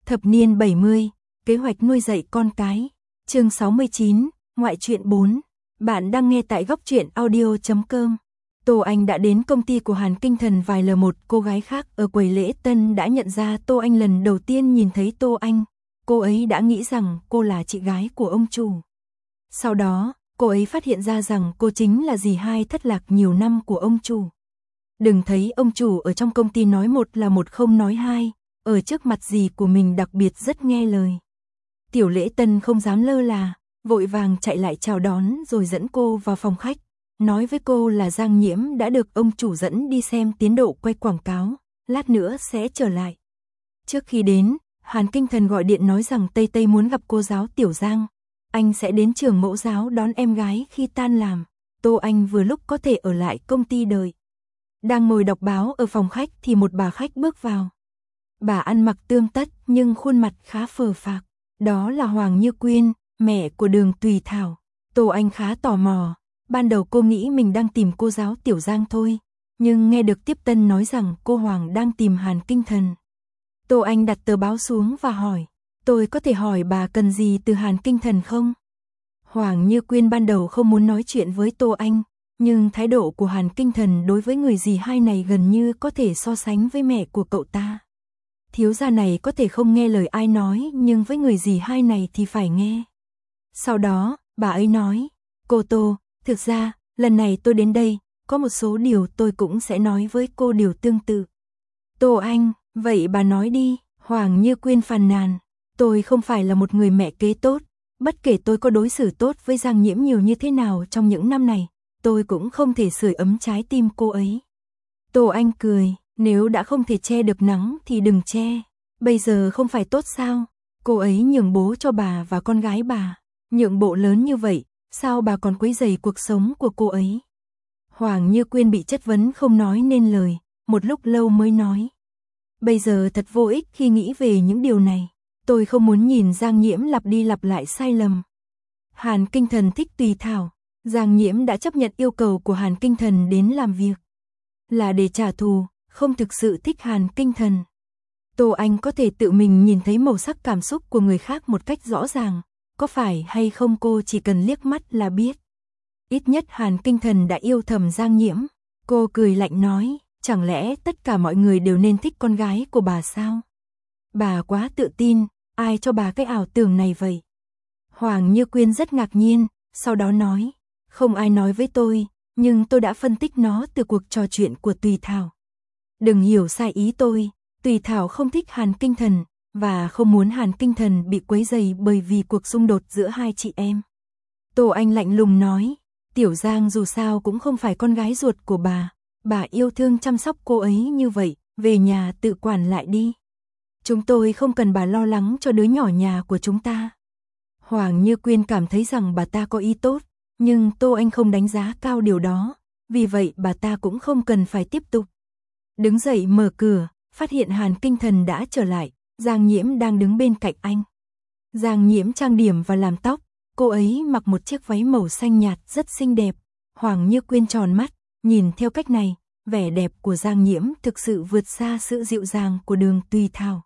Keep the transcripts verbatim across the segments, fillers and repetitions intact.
Thập niên bảy mươi, kế hoạch nuôi dạy con cái. Chương sáu mươi chín, ngoại truyện bốn. Bạn đang nghe tại góc truyện audio chấm com. Tô Anh đã đến công ty của Hàn Kinh Thần vài lờ một cô gái khác ở quầy lễ tân đã nhận ra Tô Anh lần đầu tiên nhìn thấy Tô Anh. Cô ấy đã nghĩ rằng cô là chị gái của ông chủ. Sau đó, cô ấy phát hiện ra rằng cô chính là dì hai thất lạc nhiều năm của ông chủ. Đừng thấy ông chủ ở trong công ty nói một là một không nói hai, ở trước mặt dì của mình đặc biệt rất nghe lời. Tiểu lễ tân không dám lơ là, vội vàng chạy lại chào đón rồi dẫn cô vào phòng khách, nói với cô là Giang Nhiễm đã được ông chủ dẫn đi xem tiến độ quay quảng cáo, lát nữa sẽ trở lại. Trước khi đến, Hàn Kinh Thần gọi điện nói rằng Tây Tây muốn gặp cô giáo Tiểu Giang, anh sẽ đến trường mẫu giáo đón em gái khi tan làm. Tô Anh vừa lúc có thể ở lại công ty đợi. Đang ngồi đọc báo ở phòng khách thì một bà khách bước vào. Bà ăn mặc tươm tất nhưng khuôn mặt khá phờ phạc. Đó là Hoàng Như Quyên, mẹ của Đường Tùy Thảo. Tô Anh khá tò mò. Ban đầu cô nghĩ mình đang tìm cô giáo Tiểu Giang thôi, nhưng nghe được tiếp tân nói rằng cô Hoàng đang tìm Hàn Kinh Thần. Tô Anh đặt tờ báo xuống và hỏi, tôi có thể hỏi bà cần gì từ Hàn Kinh Thần không? Hoàng Như Quyên ban đầu không muốn nói chuyện với Tô Anh, nhưng thái độ của Hàn Kinh Thần đối với người dì hai này gần như có thể so sánh với mẹ của cậu ta. Thiếu gia này có thể không nghe lời ai nói, nhưng với người dì hai này thì phải nghe. Sau đó, bà ấy nói, cô Tô, thực ra, lần này tôi đến đây, có một số điều tôi cũng sẽ nói với cô điều tương tự. Tô Anh, vậy bà nói đi. Hoàng Như Quyên phàn nàn, tôi không phải là một người mẹ kế tốt, bất kể tôi có đối xử tốt với Giang Nhiễm nhiều như thế nào trong những năm này, tôi cũng không thể sưởi ấm trái tim cô ấy. Tô Anh cười, nếu đã không thể che được nắng thì đừng che, bây giờ không phải tốt sao? Cô ấy nhường bố cho bà và con gái bà, nhượng bộ lớn như vậy, sao bà còn quấy rầy cuộc sống của cô ấy? Hoàng Như Quyên bị chất vấn không nói nên lời, một lúc lâu mới nói. Bây giờ thật vô ích khi nghĩ về những điều này, tôi không muốn nhìn Giang Nhiễm lặp đi lặp lại sai lầm. Hàn Kinh Thần thích Tùy Thảo, Giang Nhiễm đã chấp nhận yêu cầu của Hàn Kinh Thần đến làm việc. Là để trả thù, không thực sự thích Hàn Kinh Thần. Tô Anh có thể tự mình nhìn thấy màu sắc cảm xúc của người khác một cách rõ ràng, có phải hay không cô chỉ cần liếc mắt là biết. Ít nhất Hàn Kinh Thần đã yêu thầm Giang Nhiễm. Cô cười lạnh nói, chẳng lẽ tất cả mọi người đều nên thích con gái của bà sao? Bà quá tự tin, ai cho bà cái ảo tưởng này vậy? Hoàng Như Quyên rất ngạc nhiên, sau đó nói, không ai nói với tôi, nhưng tôi đã phân tích nó từ cuộc trò chuyện của Tùy Thảo. Đừng hiểu sai ý tôi, Tùy Thảo không thích Hàn Kinh Thần, và không muốn Hàn Kinh Thần bị quấy rầy bởi vì cuộc xung đột giữa hai chị em. Tô Anh lạnh lùng nói, Tiểu Giang dù sao cũng không phải con gái ruột của bà, bà yêu thương chăm sóc cô ấy như vậy, về nhà tự quản lại đi. Chúng tôi không cần bà lo lắng cho đứa nhỏ nhà của chúng ta. Hoàng Như Quyên cảm thấy rằng bà ta có ý tốt, nhưng Tô Anh không đánh giá cao điều đó, vì vậy bà ta cũng không cần phải tiếp tục. Đứng dậy mở cửa, phát hiện Hàn Kinh Thần đã trở lại, Giang Nhiễm đang đứng bên cạnh anh. Giang Nhiễm trang điểm và làm tóc, cô ấy mặc một chiếc váy màu xanh nhạt rất xinh đẹp. Hoàng Như Quyên tròn mắt, nhìn theo cách này, vẻ đẹp của Giang Nhiễm thực sự vượt xa sự dịu dàng của Đường Tùy Thảo.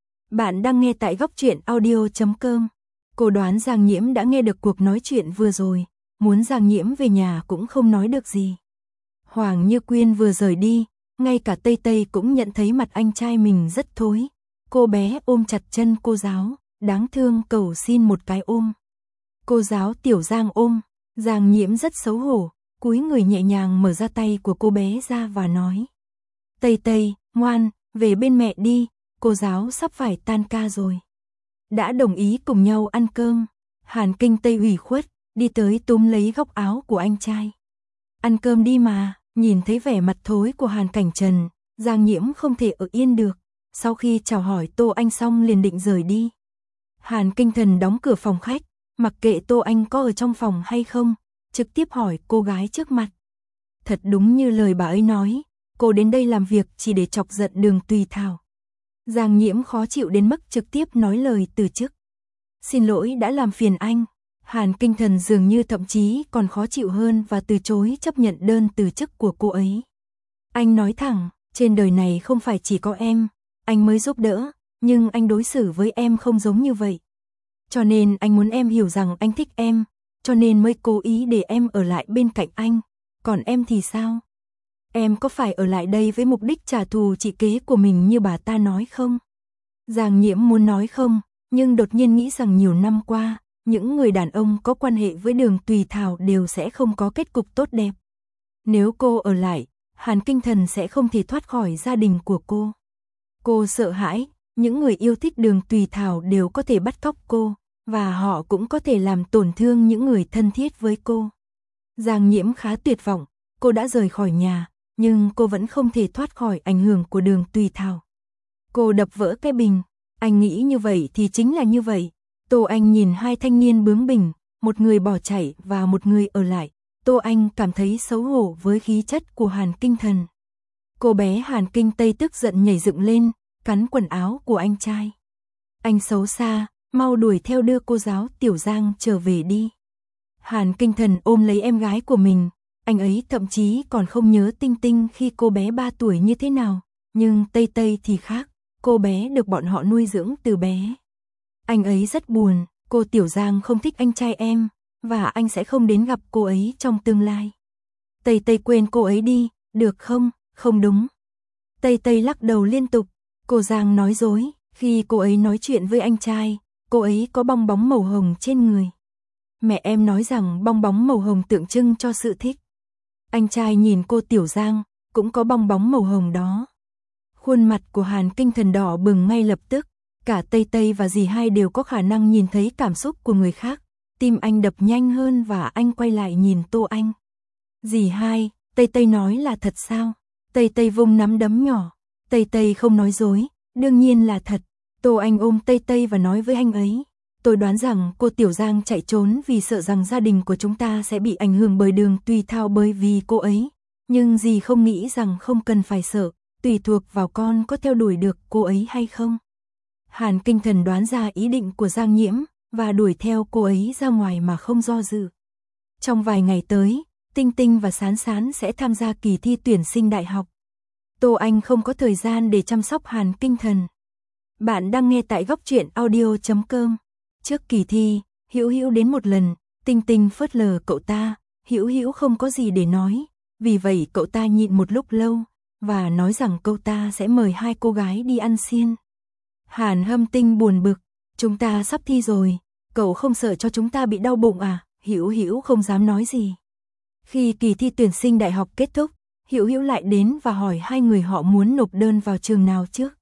Bạn đang nghe tại góc truyện audio chấm com. Cô đoán Giang Nhiễm đã nghe được cuộc nói chuyện vừa rồi, muốn Giang Nhiễm về nhà cũng không nói được gì. Hoàng Như Quyên vừa rời đi, ngay cả Tây Tây cũng nhận thấy mặt anh trai mình rất thối. Cô bé ôm chặt chân cô giáo, đáng thương cầu xin một cái ôm. Cô giáo Tiểu Giang ôm, Giang Nhiễm rất xấu hổ, cúi người nhẹ nhàng mở ra tay của cô bé ra và nói. Tây Tây, ngoan, về bên mẹ đi, cô giáo sắp phải tan ca rồi. Đã đồng ý cùng nhau ăn cơm, Hàn Kinh Tây ủy khuất, đi tới túm lấy góc áo của anh trai. Ăn cơm đi mà, nhìn thấy vẻ mặt thối của Hàn Cảnh Trần, Giang Nhiễm không thể ở yên được, sau khi chào hỏi Tô Anh xong liền định rời đi. Hàn Kinh Thần đóng cửa phòng khách, mặc kệ Tô Anh có ở trong phòng hay không, trực tiếp hỏi cô gái trước mặt. Thật đúng như lời bà ấy nói, cô đến đây làm việc chỉ để chọc giận Đường Tùy Thảo. Giang Nhiễm khó chịu đến mức trực tiếp nói lời từ chức. Xin lỗi đã làm phiền anh. Hàn Kinh Thần dường như thậm chí còn khó chịu hơn và từ chối chấp nhận đơn từ chức của cô ấy. Anh nói thẳng, trên đời này không phải chỉ có em, anh mới giúp đỡ, nhưng anh đối xử với em không giống như vậy. Cho nên anh muốn em hiểu rằng anh thích em, cho nên mới cố ý để em ở lại bên cạnh anh. Còn em thì sao? Em có phải ở lại đây với mục đích trả thù chị kế của mình như bà ta nói không? Giang Nhiễm muốn nói không, nhưng đột nhiên nghĩ rằng nhiều năm qua, những người đàn ông có quan hệ với Đường Tùy Thảo đều sẽ không có kết cục tốt đẹp. Nếu cô ở lại, Hàn Kinh Thần sẽ không thể thoát khỏi gia đình của cô. Cô sợ hãi, những người yêu thích Đường Tùy Thảo đều có thể bắt cóc cô, và họ cũng có thể làm tổn thương những người thân thiết với cô. Giang Nhiễm khá tuyệt vọng, cô đã rời khỏi nhà, nhưng cô vẫn không thể thoát khỏi ảnh hưởng của Đường Tùy Thảo. Cô đập vỡ cái bình, anh nghĩ như vậy thì chính là như vậy. Tô Anh nhìn hai thanh niên bướng bỉnh, một người bỏ chạy và một người ở lại. Tô Anh cảm thấy xấu hổ với khí chất của Hàn Kinh Thần. Cô bé Hàn Kinh Tây tức giận nhảy dựng lên, cắn quần áo của anh trai. Anh xấu xa, mau đuổi theo đưa cô giáo Tiểu Giang trở về đi. Hàn Kinh Thần ôm lấy em gái của mình, anh ấy thậm chí còn không nhớ Tinh Tinh khi cô bé ba tuổi như thế nào, nhưng Tây Tây thì khác, cô bé được bọn họ nuôi dưỡng từ bé. Anh ấy rất buồn, cô Tiểu Giang không thích anh trai em, và anh sẽ không đến gặp cô ấy trong tương lai. Tây Tây quên cô ấy đi, được không? Không đúng. Tây Tây lắc đầu liên tục, cô Giang nói dối, khi cô ấy nói chuyện với anh trai, cô ấy có bong bóng màu hồng trên người. Mẹ em nói rằng bong bóng màu hồng tượng trưng cho sự thích. Anh trai nhìn cô Tiểu Giang, cũng có bong bóng màu hồng đó. Khuôn mặt của Hàn Kinh Thần đỏ bừng ngay lập tức, cả Tây Tây và dì hai đều có khả năng nhìn thấy cảm xúc của người khác. Tim anh đập nhanh hơn và anh quay lại nhìn Tô Anh. Dì hai, Tây Tây nói là thật sao? Tây Tây vung nắm đấm nhỏ. Tây Tây không nói dối, đương nhiên là thật. Tô Anh ôm Tây Tây và nói với anh ấy. Tôi đoán rằng cô Tiểu Giang chạy trốn vì sợ rằng gia đình của chúng ta sẽ bị ảnh hưởng bởi Đường Tùy Thảo bởi vì cô ấy. Nhưng dì không nghĩ rằng không cần phải sợ, tùy thuộc vào con có theo đuổi được cô ấy hay không. Hàn Kinh Thần đoán ra ý định của Giang Nhiễm và đuổi theo cô ấy ra ngoài mà không do dự. Trong vài ngày tới, Tinh Tinh và Sán Sán sẽ tham gia kỳ thi tuyển sinh đại học. Tô Anh không có thời gian để chăm sóc Hàn Kinh Thần. Bạn đang nghe tại góc truyện audio chấm com. Trước kỳ thi, Hữu Hữu đến một lần, Tinh Tinh phớt lờ cậu ta, Hữu Hữu không có gì để nói, vì vậy cậu ta nhịn một lúc lâu và nói rằng cậu ta sẽ mời hai cô gái đi ăn xiên. Hàn Hâm Tinh buồn bực, chúng ta sắp thi rồi, cậu không sợ cho chúng ta bị đau bụng à? Hữu Hữu không dám nói gì. Khi kỳ thi tuyển sinh đại học kết thúc, Hữu Hữu lại đến và hỏi hai người họ muốn nộp đơn vào trường nào trước.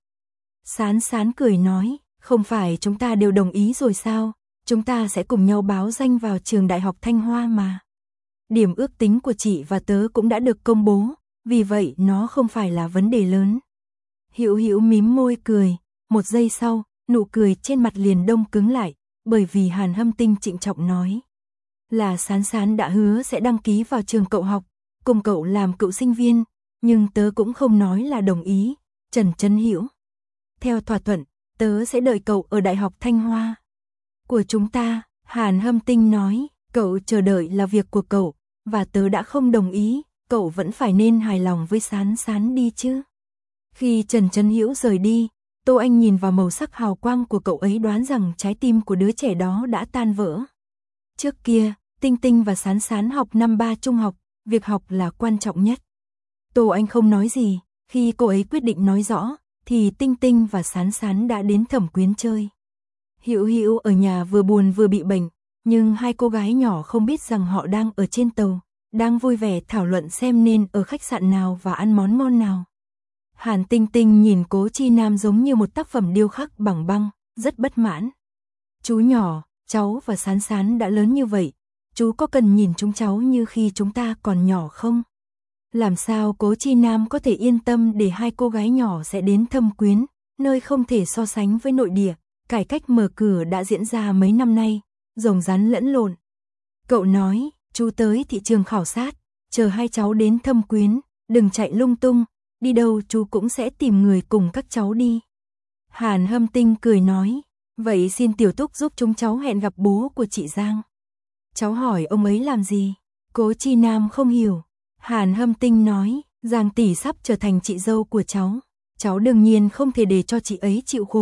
Sán Sán cười nói, không phải chúng ta đều đồng ý rồi sao, chúng ta sẽ cùng nhau báo danh vào trường đại học Thanh Hoa mà. Điểm ước tính của chị và tớ cũng đã được công bố, vì vậy nó không phải là vấn đề lớn. Hữu Hữu mím môi cười, một giây sau, nụ cười trên mặt liền đông cứng lại, bởi vì Hàn Hâm Tinh trịnh trọng nói. Là Sán Sán đã hứa sẽ đăng ký vào trường cậu học, cùng cậu làm cựu sinh viên, nhưng tớ cũng không nói là đồng ý. Trần Trấn Hữu. Theo thỏa thuận, tớ sẽ đợi cậu ở Đại học Thanh Hoa. Của chúng ta, Hàn Hâm Tinh nói, cậu chờ đợi là việc của cậu, và tớ đã không đồng ý, cậu vẫn phải nên hài lòng với Sán Sán đi chứ. Khi Trần Trấn Hữu rời đi, Tô Anh nhìn vào màu sắc hào quang của cậu ấy đoán rằng trái tim của đứa trẻ đó đã tan vỡ. Trước kia, Tinh Tinh và Sán Sán học năm ba trung học, việc học là quan trọng nhất. Tô Anh không nói gì, khi cô ấy quyết định nói rõ, thì Tinh Tinh và Sán Sán đã đến Thẩm Quyến chơi. Hữu Hữu ở nhà vừa buồn vừa bị bệnh, nhưng hai cô gái nhỏ không biết rằng họ đang ở trên tàu, đang vui vẻ thảo luận xem nên ở khách sạn nào và ăn món ngon nào. Hàn Tinh Tinh nhìn Cố Chi Nam giống như một tác phẩm điêu khắc bằng băng, rất bất mãn. Chú nhỏ, cháu và Sán Sán đã lớn như vậy, chú có cần nhìn chúng cháu như khi chúng ta còn nhỏ không? Làm sao Cố Chi Nam có thể yên tâm để hai cô gái nhỏ sẽ đến Thâm Quyến, nơi không thể so sánh với nội địa, cải cách mở cửa đã diễn ra mấy năm nay, rồng rắn lẫn lộn. Cậu nói, chú tới thị trường khảo sát, chờ hai cháu đến Thâm Quyến, đừng chạy lung tung, đi đâu chú cũng sẽ tìm người cùng các cháu đi. Hàn Hâm Tinh cười nói, vậy xin Tiểu Túc giúp chúng cháu hẹn gặp bố của chị Giang. Cháu hỏi ông ấy làm gì? Cố Chi Nam không hiểu. Hàn Hâm Tinh nói, Giang tỷ sắp trở thành chị dâu của cháu. Cháu đương nhiên không thể để cho chị ấy chịu khổ,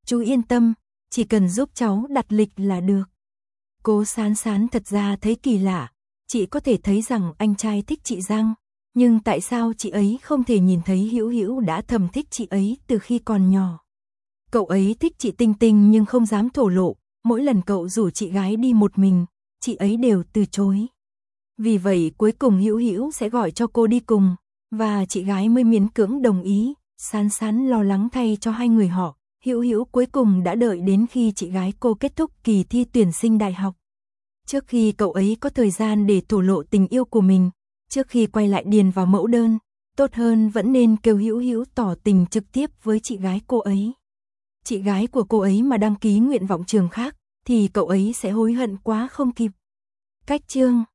chú yên tâm, chỉ cần giúp cháu đặt lịch là được. Cố Sán Sán thật ra thấy kỳ lạ, chị có thể thấy rằng anh trai thích chị Giang, nhưng tại sao chị ấy không thể nhìn thấy Hữu Hữu đã thầm thích chị ấy từ khi còn nhỏ. Cậu ấy thích chị Tinh Tinh nhưng không dám thổ lộ, mỗi lần cậu rủ chị gái đi một mình, chị ấy đều từ chối. Vì vậy cuối cùng Hữu Hữu sẽ gọi cho cô đi cùng, và chị gái mới miễn cưỡng đồng ý. Sán Sán lo lắng thay cho hai người họ, Hữu Hữu cuối cùng đã đợi đến khi chị gái cô kết thúc kỳ thi tuyển sinh đại học. Trước khi cậu ấy có thời gian để thổ lộ tình yêu của mình, trước khi quay lại điền vào mẫu đơn, tốt hơn vẫn nên kêu Hữu Hữu tỏ tình trực tiếp với chị gái cô ấy. Chị gái của cô ấy mà đăng ký nguyện vọng trường khác, thì cậu ấy sẽ hối hận quá không kịp. Cách chương